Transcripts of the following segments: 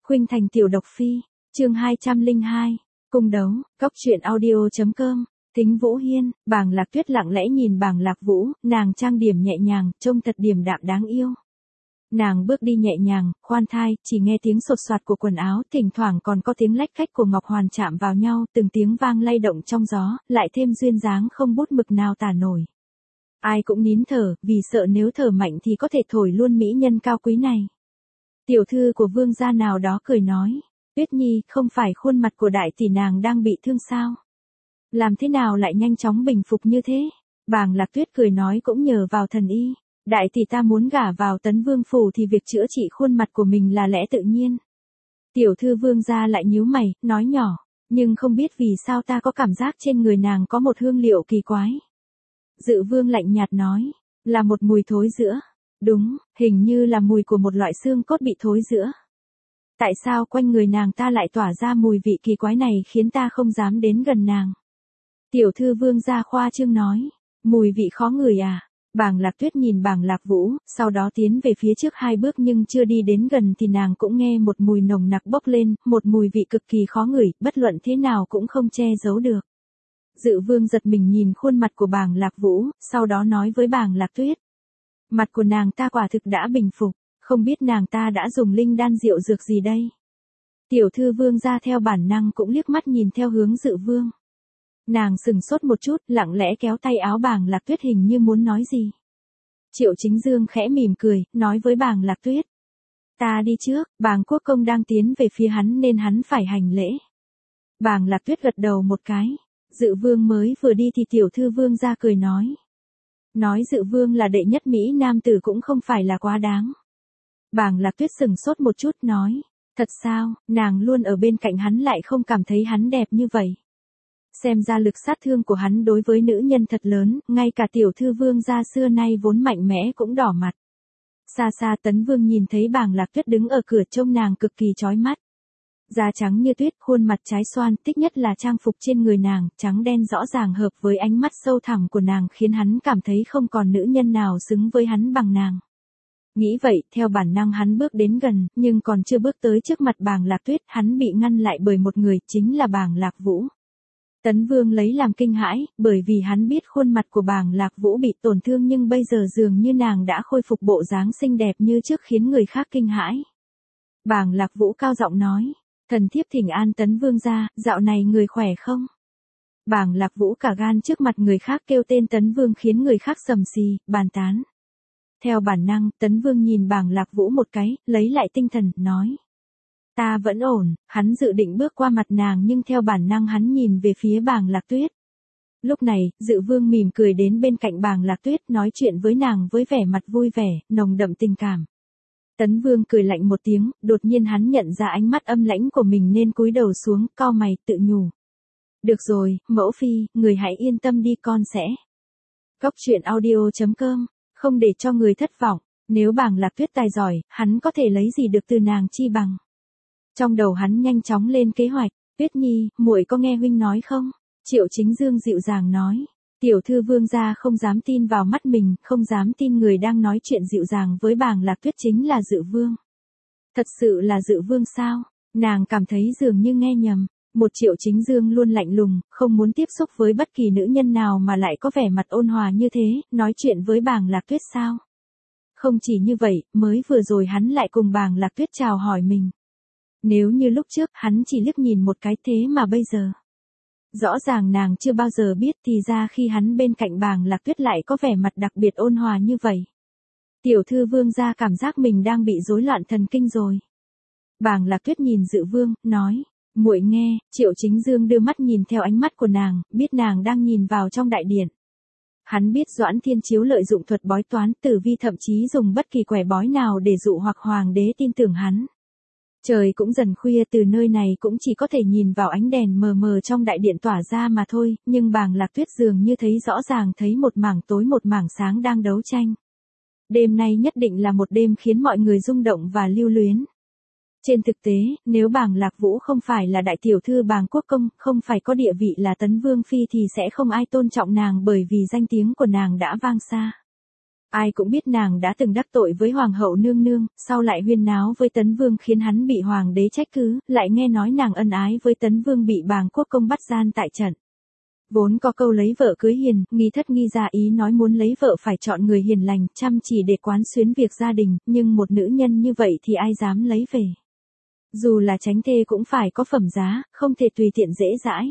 Khuynh Thành tiểu độc phi, chương 202, cung đấu, cóc truyện audio.com, Thính Vũ Hiên, Bàng Lạc Tuyết lặng lẽ nhìn Bàng Lạc Vũ, nàng trang điểm nhẹ nhàng, trông thật điềm đạm đáng yêu. Nàng bước đi nhẹ nhàng, khoan thai, chỉ nghe tiếng sột soạt của quần áo, thỉnh thoảng còn có tiếng lách cách của ngọc hoàn chạm vào nhau, từng tiếng vang lay động trong gió, lại thêm duyên dáng không bút mực nào tả nổi. Ai cũng nín thở, vì sợ nếu thở mạnh thì có thể thổi luôn mỹ nhân cao quý này. Tiểu thư của vương gia nào đó cười nói, Tuyết Nhi, không phải khuôn mặt của đại tỷ nàng đang bị thương sao? Làm thế nào lại nhanh chóng bình phục như thế? Bàng Lạc Tuyết cười nói cũng nhờ vào thần y. Đại tỷ ta muốn gả vào Tấn Vương phủ thì việc chữa trị khuôn mặt của mình là lẽ tự nhiên. Tiểu thư vương gia lại nhíu mày, nói nhỏ, nhưng không biết vì sao ta có cảm giác trên người nàng có một hương liệu kỳ quái. Dự vương lạnh nhạt nói, là một mùi thối rữa. Đúng, hình như là mùi của một loại xương cốt bị thối rữa. Tại sao quanh người nàng ta lại tỏa ra mùi vị kỳ quái này khiến ta không dám đến gần nàng? Tiểu thư vương gia khoa trương nói, mùi vị khó ngửi à? Bàng Lạc Tuyết nhìn Bàng Lạc Vũ, sau đó tiến về phía trước 2 bước nhưng chưa đi đến gần thì nàng cũng nghe một mùi nồng nặc bốc lên, một mùi vị cực kỳ khó ngửi, bất luận thế nào cũng không che giấu được. Dự vương giật mình nhìn khuôn mặt của Bàng Lạc Vũ, sau đó nói với Bàng Lạc Tuyết. Mặt của nàng ta quả thực đã bình phục, không biết nàng ta đã dùng linh đan rượu dược gì đây? Tiểu thư vương ra theo bản năng cũng liếc mắt nhìn theo hướng dự vương. Nàng sừng sốt một chút, lặng lẽ kéo tay áo Bàng Lạc Tuyết hình như muốn nói gì. Triệu Chính Dương khẽ mỉm cười, nói với Bàng Lạc Tuyết. Ta đi trước, Bàng Quốc Công đang tiến về phía hắn nên hắn phải hành lễ. Bàng Lạc Tuyết gật đầu một cái. Dự vương mới vừa đi thì tiểu thư vương ra cười nói. Nói dự vương là đệ nhất Mỹ nam tử cũng không phải là quá đáng. Bàng Lạc Tuyết sừng sốt một chút nói. Thật sao, nàng luôn ở bên cạnh hắn lại không cảm thấy hắn đẹp như vậy. Xem ra lực sát thương của hắn đối với nữ nhân thật lớn, ngay cả tiểu thư vương gia xưa nay vốn mạnh mẽ cũng đỏ mặt. Xa xa Tấn Vương nhìn thấy Bàng Lạc Tuyết đứng ở cửa trông nàng cực kỳ chói mắt. Da trắng như tuyết, khuôn mặt trái xoan, thích nhất là trang phục trên người nàng, trắng đen rõ ràng hợp với ánh mắt sâu thẳm của nàng khiến hắn cảm thấy không còn nữ nhân nào xứng với hắn bằng nàng. Nghĩ vậy, theo bản năng hắn bước đến gần, nhưng còn chưa bước tới trước mặt Bàng Lạc Tuyết, hắn bị ngăn lại bởi một người, chính là Bàng Lạc Vũ. Tấn Vương lấy làm kinh hãi, bởi vì hắn biết khuôn mặt của Bàng Lạc Vũ bị tổn thương nhưng bây giờ dường như nàng đã khôi phục bộ dáng xinh đẹp như trước khiến người khác kinh hãi. Bàng Lạc Vũ cao giọng nói, thần thiếp thỉnh an Tấn Vương gia, dạo này người khỏe không? Bàng Lạc Vũ cả gan trước mặt người khác kêu tên Tấn Vương khiến người khác sầm xì, bàn tán. Theo bản năng, Tấn Vương nhìn Bàng Lạc Vũ một cái, lấy lại tinh thần, nói. Ta vẫn ổn, hắn dự định bước qua mặt nàng nhưng theo bản năng hắn nhìn về phía Bàng Lạc Tuyết. Lúc này, Dự Vương mỉm cười đến bên cạnh Bàng Lạc Tuyết nói chuyện với nàng với vẻ mặt vui vẻ, nồng đậm tình cảm. Tấn Vương cười lạnh một tiếng, đột nhiên hắn nhận ra ánh mắt âm lãnh của mình nên cúi đầu xuống, cau mày, tự nhủ. Được rồi, mẫu phi, người hãy yên tâm đi con sẽ. Cóc truyện audio.com, không để cho người thất vọng, nếu Bàng Lạc Tuyết tài giỏi, hắn có thể lấy gì được từ nàng chi bằng. Trong đầu hắn nhanh chóng lên kế hoạch, Tuyết Nhi, muội có nghe huynh nói không? Triệu Chính Dương dịu dàng nói. Tiểu thư vương gia không dám tin vào mắt mình, không dám tin người đang nói chuyện dịu dàng với Bàng Lạc Tuyết chính là Dự Vương. Thật sự là Dự Vương sao? Nàng cảm thấy dường như nghe nhầm. Một Triệu Chính Dương luôn lạnh lùng, không muốn tiếp xúc với bất kỳ nữ nhân nào mà lại có vẻ mặt ôn hòa như thế, nói chuyện với Bàng Lạc Tuyết sao? Không chỉ như vậy, mới vừa rồi hắn lại cùng Bàng Lạc Tuyết chào hỏi mình. Nếu như lúc trước hắn chỉ liếc nhìn một cái thế mà bây giờ. Rõ ràng nàng chưa bao giờ biết thì ra khi hắn bên cạnh Bàng Lạc Tuyết lại có vẻ mặt đặc biệt ôn hòa như vậy. Tiểu thư vương gia cảm giác mình đang bị rối loạn thần kinh rồi. Bàng Lạc Tuyết nhìn Dự Vương, nói, muội nghe, Triệu Chính Dương đưa mắt nhìn theo ánh mắt của nàng, biết nàng đang nhìn vào trong đại điện. Hắn biết Doãn Thiên Chiếu lợi dụng thuật bói toán, Tử Vi thậm chí dùng bất kỳ quẻ bói nào để dụ hoặc hoàng đế tin tưởng hắn. Trời cũng dần khuya, từ nơi này cũng chỉ có thể nhìn vào ánh đèn mờ mờ trong đại điện tỏa ra mà thôi, nhưng Bàng Lạc Tuyết dường như thấy rõ ràng thấy một mảng tối một mảng sáng đang đấu tranh. Đêm nay nhất định là một đêm khiến mọi người rung động và lưu luyến. Trên thực tế, nếu Bàng Lạc Vũ không phải là đại tiểu thư Bàng Quốc Công, không phải có địa vị là Tấn Vương Phi thì sẽ không ai tôn trọng nàng bởi vì danh tiếng của nàng đã vang xa. Ai cũng biết nàng đã từng đắc tội với hoàng hậu nương nương, sau lại huyên náo với Tấn Vương khiến hắn bị hoàng đế trách cứ, lại nghe nói nàng ân ái với Tấn Vương bị bàng quốc công bắt gian tại trận. Vốn có câu lấy vợ cưới hiền, nghi thất nghi gia, ý nói muốn lấy vợ phải chọn người hiền lành, chăm chỉ để quán xuyến việc gia đình, nhưng một nữ nhân như vậy thì ai dám lấy về. Dù là chánh thê cũng phải có phẩm giá, không thể tùy tiện dễ dãi.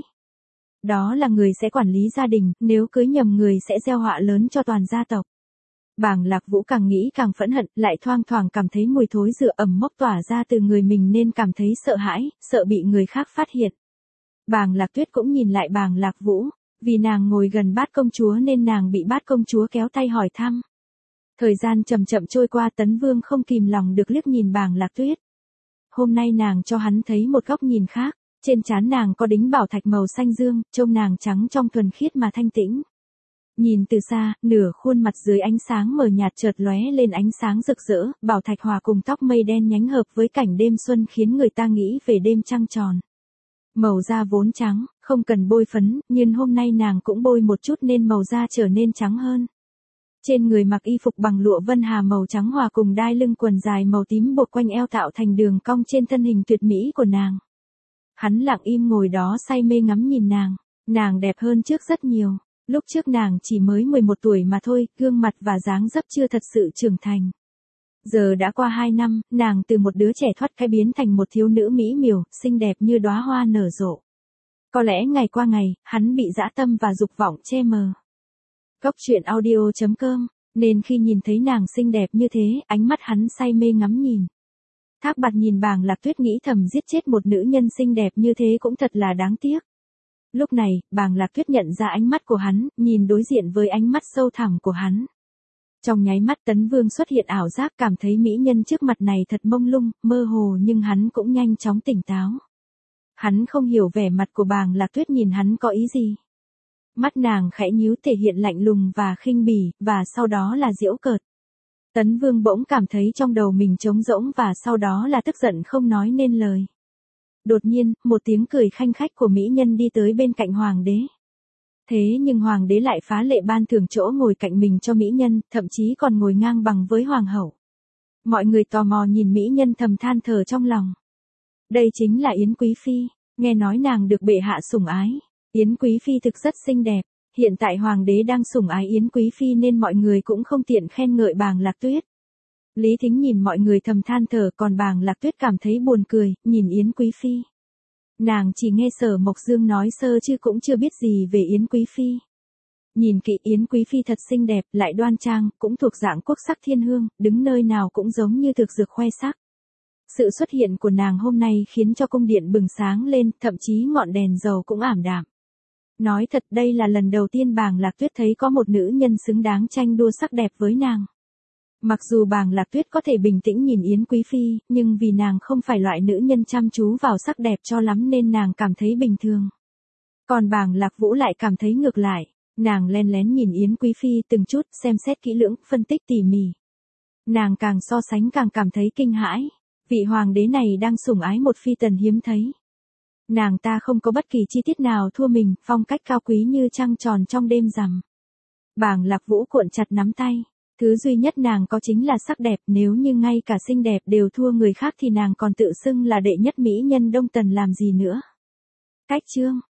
Đó là người sẽ quản lý gia đình, nếu cưới nhầm người sẽ gieo họa lớn cho toàn gia tộc. Bàng Lạc Vũ càng nghĩ càng phẫn hận, lại thoang thoảng cảm thấy mùi thối rửa ẩm mốc tỏa ra từ người mình nên cảm thấy sợ hãi, sợ bị người khác phát hiện. Bàng Lạc Tuyết cũng nhìn lại Bàng Lạc Vũ, vì nàng ngồi gần bát công chúa nên nàng bị bát công chúa kéo tay hỏi thăm. Thời gian chậm chậm trôi qua, Tấn Vương không kìm lòng được liếc nhìn Bàng Lạc Tuyết. Hôm nay nàng cho hắn thấy một góc nhìn khác, trên trán nàng có đính bảo thạch màu xanh dương, trông nàng trắng trong thuần khiết mà thanh tĩnh. Nhìn từ xa, nửa khuôn mặt dưới ánh sáng mờ nhạt chợt lóe lên ánh sáng rực rỡ, bảo thạch hòa cùng tóc mây đen nhánh hợp với cảnh đêm xuân khiến người ta nghĩ về đêm trăng tròn. Màu da vốn trắng, không cần bôi phấn, nhưng hôm nay nàng cũng bôi một chút nên màu da trở nên trắng hơn. Trên người mặc y phục bằng lụa vân hà màu trắng hòa cùng đai lưng quần dài màu tím buộc quanh eo tạo thành đường cong trên thân hình tuyệt mỹ của nàng. Hắn lặng im ngồi đó say mê ngắm nhìn nàng đẹp hơn trước rất nhiều. Lúc trước nàng chỉ mới 11 tuổi mà thôi, gương mặt và dáng dấp chưa thật sự trưởng thành. Giờ đã qua 2 năm, nàng từ một đứa trẻ thoát cái biến thành một thiếu nữ mỹ miều, xinh đẹp như đóa hoa nở rộ. Có lẽ ngày qua ngày, hắn bị dã tâm và dục vọng che mờ. Góc truyện audio.com, nên khi nhìn thấy nàng xinh đẹp như thế, ánh mắt hắn say mê ngắm nhìn. Thác Bạt nhìn Bàng Lạc Tuyết nghĩ thầm giết chết một nữ nhân xinh đẹp như thế cũng thật là đáng tiếc. Lúc này, Bàng Lạc Tuyết nhận ra ánh mắt của hắn, nhìn đối diện với ánh mắt sâu thẳm của hắn. Trong nháy mắt Tấn Vương xuất hiện ảo giác, cảm thấy mỹ nhân trước mặt này thật mông lung, mơ hồ, nhưng hắn cũng nhanh chóng tỉnh táo. Hắn không hiểu vẻ mặt của Bàng Lạc Tuyết nhìn hắn có ý gì. Mắt nàng khẽ nhíu thể hiện lạnh lùng và khinh bỉ, và sau đó là giễu cợt. Tấn Vương bỗng cảm thấy trong đầu mình trống rỗng và sau đó là tức giận không nói nên lời. Đột nhiên, một tiếng cười khanh khách của mỹ nhân đi tới bên cạnh hoàng đế. Thế nhưng hoàng đế lại phá lệ ban thưởng chỗ ngồi cạnh mình cho mỹ nhân, thậm chí còn ngồi ngang bằng với hoàng hậu. Mọi người tò mò nhìn mỹ nhân thầm than thở trong lòng. Đây chính là Yến Quý Phi, nghe nói nàng được bệ hạ sủng ái. Yến Quý Phi thực rất xinh đẹp, hiện tại hoàng đế đang sủng ái Yến Quý Phi nên mọi người cũng không tiện khen ngợi Bàng Lạc Tuyết. Lý Thính nhìn mọi người thầm than thở, còn Bàng Lạc Tuyết cảm thấy buồn cười, nhìn Yến Quý Phi. Nàng chỉ nghe Sở Mộc Dương nói sơ chứ cũng chưa biết gì về Yến Quý Phi. Nhìn kỹ Yến Quý Phi thật xinh đẹp, lại đoan trang, cũng thuộc dạng quốc sắc thiên hương, đứng nơi nào cũng giống như thực dược khoe sắc. Sự xuất hiện của nàng hôm nay khiến cho cung điện bừng sáng lên, thậm chí ngọn đèn dầu cũng ảm đạm. Nói thật đây là lần đầu tiên Bàng Lạc Tuyết thấy có một nữ nhân xứng đáng tranh đua sắc đẹp với nàng. Mặc dù Bàng Lạc Tuyết có thể bình tĩnh nhìn Yến Quý Phi, nhưng vì nàng không phải loại nữ nhân chăm chú vào sắc đẹp cho lắm nên nàng cảm thấy bình thường. Còn Bàng Lạc Vũ lại cảm thấy ngược lại, nàng len lén nhìn Yến Quý Phi từng chút, xem xét kỹ lưỡng, phân tích tỉ mỉ. Nàng càng so sánh càng cảm thấy kinh hãi, vị hoàng đế này đang sủng ái một phi tần hiếm thấy. Nàng ta không có bất kỳ chi tiết nào thua mình, phong cách cao quý như trăng tròn trong đêm rằm. Bàng Lạc Vũ cuộn chặt nắm tay. Thứ duy nhất nàng có chính là sắc đẹp, nếu như ngay cả xinh đẹp đều thua người khác thì nàng còn tự xưng là đệ nhất mỹ nhân Đông Tần làm gì nữa. Cách chương